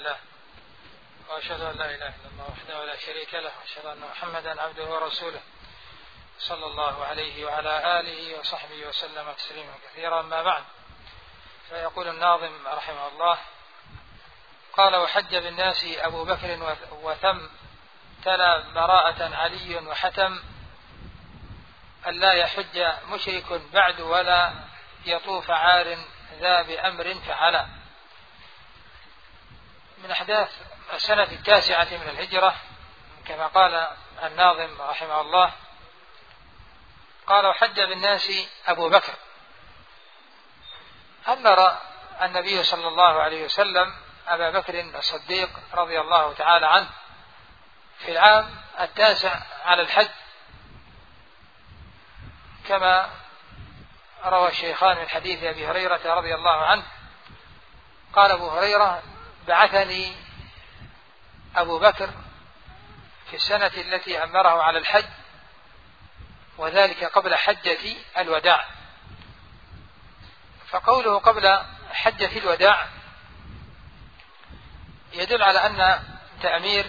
لله وأشهد أن لا إله إلا الله وحده لا شريك له وأشهد أن محمدا عبده ورسوله صلى الله عليه وعلى آله وصحبه وسلم تسليما كثيرا. أما بعد، فيقول الناظم رحمه الله: قال: وحج بالناس أبو بكر وثم تلا براءة علي وحتم ألا يحج مشرك بعد ولا يطوف عار ذا بأمر فعلا. من أحداث السنة 9 من الهجرة كما قال الناظم رحمه الله. قال: وحج بالناس أبو بكر. أمر النبي صلى الله عليه وسلم أبا بكر الصديق رضي الله تعالى عنه في العام 9 على الحج، كما روى الشيخان من حديث أبي هريرة رضي الله عنه. قال أبو هريرة: بعثني أبو بكر في السنة التي أمره على الحج، وذلك قبل حجة الوداع. فقوله قبل حجة الوداع يدل على أن تأمير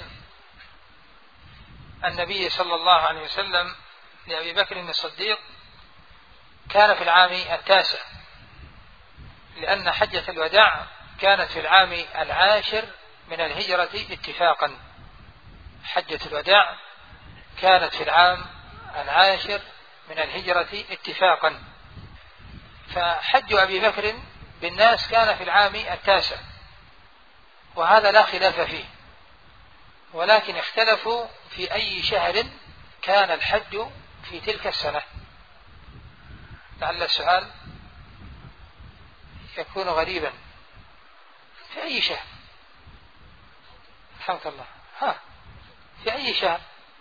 النبي صلى الله عليه وسلم لأبي بكر الصديق كان في العام 9، لأن حجة الوداع كانت في العام 10 من الهجرة اتفاقا. حجة الوداع كانت في العام 10 من الهجرة اتفاقا، فحج أبي بكر بالناس كان في العام 9، وهذا لا خلاف فيه، ولكن اختلفوا في أي شهر كان الحج في تلك السنة. لعل السؤال يكون غريبا: في أي شهر؟ رحمك الله، في أي شهر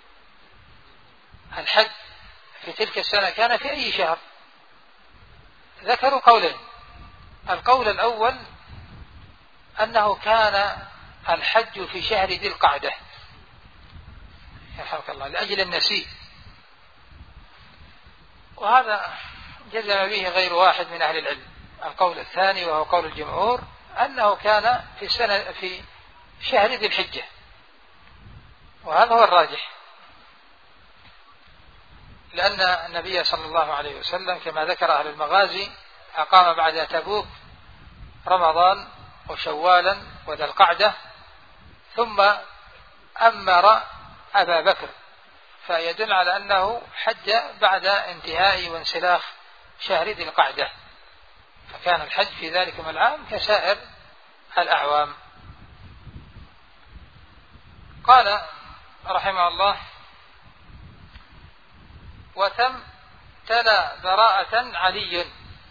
الحج في تلك السنة؟ كان في أي شهر؟ ذكروا قولين. القول الأول أنه كان الحج في شهر ذي القعدة، رحمك الله، لأجل النسيء، وهذا جزم به غير واحد من أهل العلم. القول الثاني وهو قول الجمهور أنه كان في شهر ذي الحجة، وهذا هو الراجح، لأن النبي صلى الله عليه وسلم كما ذكر أهل المغازي أقام بعد تبوك رمضان وشوالا وذا القعدة، ثم أمر أبا بكر، فيدل على أنه حج بعد انتهاء وانسلاخ شهر ذي القعدة، فكان الحج في ذلك العام كسائر الأعوام. قال رحمه الله: وتم تلا براءة علي.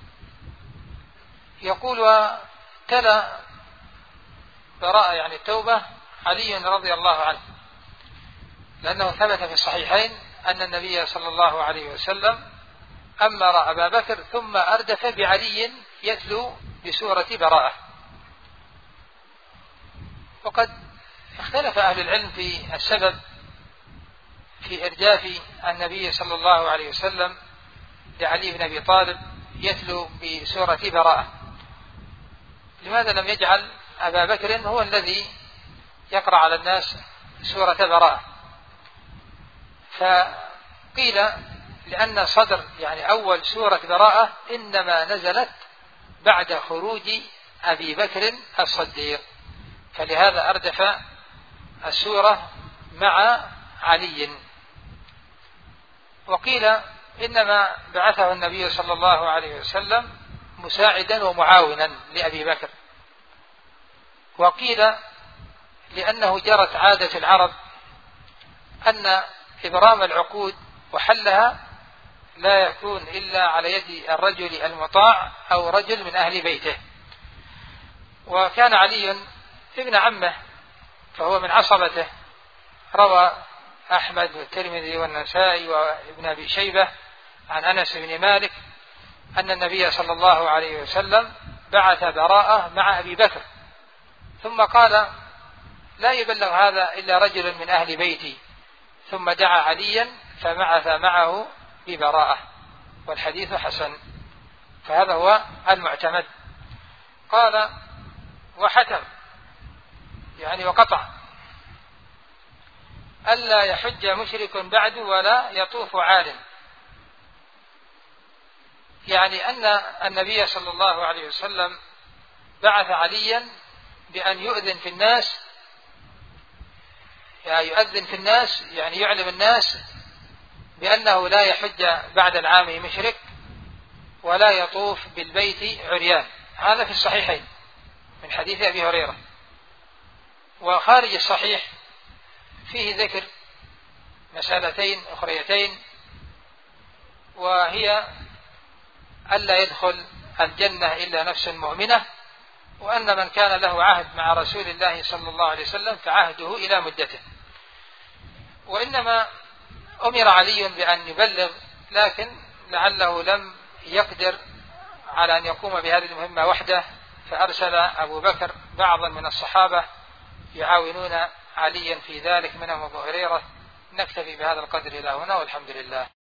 يقول: وتلا براءة يعني التوبة علي رضي الله عنه، لأنه ثبت في الصحيحين أن النبي صلى الله عليه وسلم أمر أبا بكر ثم أردف بعلي يتلو بسورة براءة. وقد اختلف أهل العلم في السبب في إرداف النبي صلى الله عليه وسلم لعلي بن أبي طالب يتلو بسورة براءة. لماذا لم يجعل أبا بكر هو الذي يقرأ على الناس سورة براءة؟ فقيل لأن صدر يعني أول سورة براءة إنما نزلت بعد خروج أبي بكر الصديق، فلهذا أردف السورة مع علي. وقيل إنما بعثه النبي صلى الله عليه وسلم مساعدا ومعاونا لأبي بكر. وقيل لأنه جرت عادة العرب أن إبرام العقود وحلها لا يكون إلا على يد الرجل المطاع أو رجل من أهل بيته، وكان علي ابن عمه فهو من عصبته. روى أحمد والترمذي والنسائي وابن أبي شيبة عن أنس بن مالك أن النبي صلى الله عليه وسلم بعث براءة مع أبي بكر، ثم قال: لا يبلغ هذا إلا رجل من أهل بيتي، ثم دعا عليا فبعث معه ببراءة، والحديث حسن، فهذا هو المعتمد. قال: وحتم يعني وقطع ألا يحج مشرك بعد ولا يطوف عار، يعني أن النبي صلى الله عليه وسلم بعث عليا بأن يؤذن في الناس، يعني يؤذن في الناس، يعني يعلم الناس بأنه لا يحج بعد العام مشرك ولا يطوف بالبيت عريان. هذا في الصحيحين من حديث أبي هريرة. وخارج الصحيح فيه ذكر مسألتين أخريتين، وهي ألا يدخل الجنة إلا نفس مؤمنة، وأن من كان له عهد مع رسول الله صلى الله عليه وسلم فعهده إلى مدته. وإنما أمر علي بأن يبلغ، لكن لعله لم يقدر على أن يقوم بهذه المهمة وحده، فأرسل أبو بكر بعضا من الصحابة يعاونون عليا في ذلك منهم أبو هريرة. نكتفي بهذا القدر إلى هنا، والحمد لله.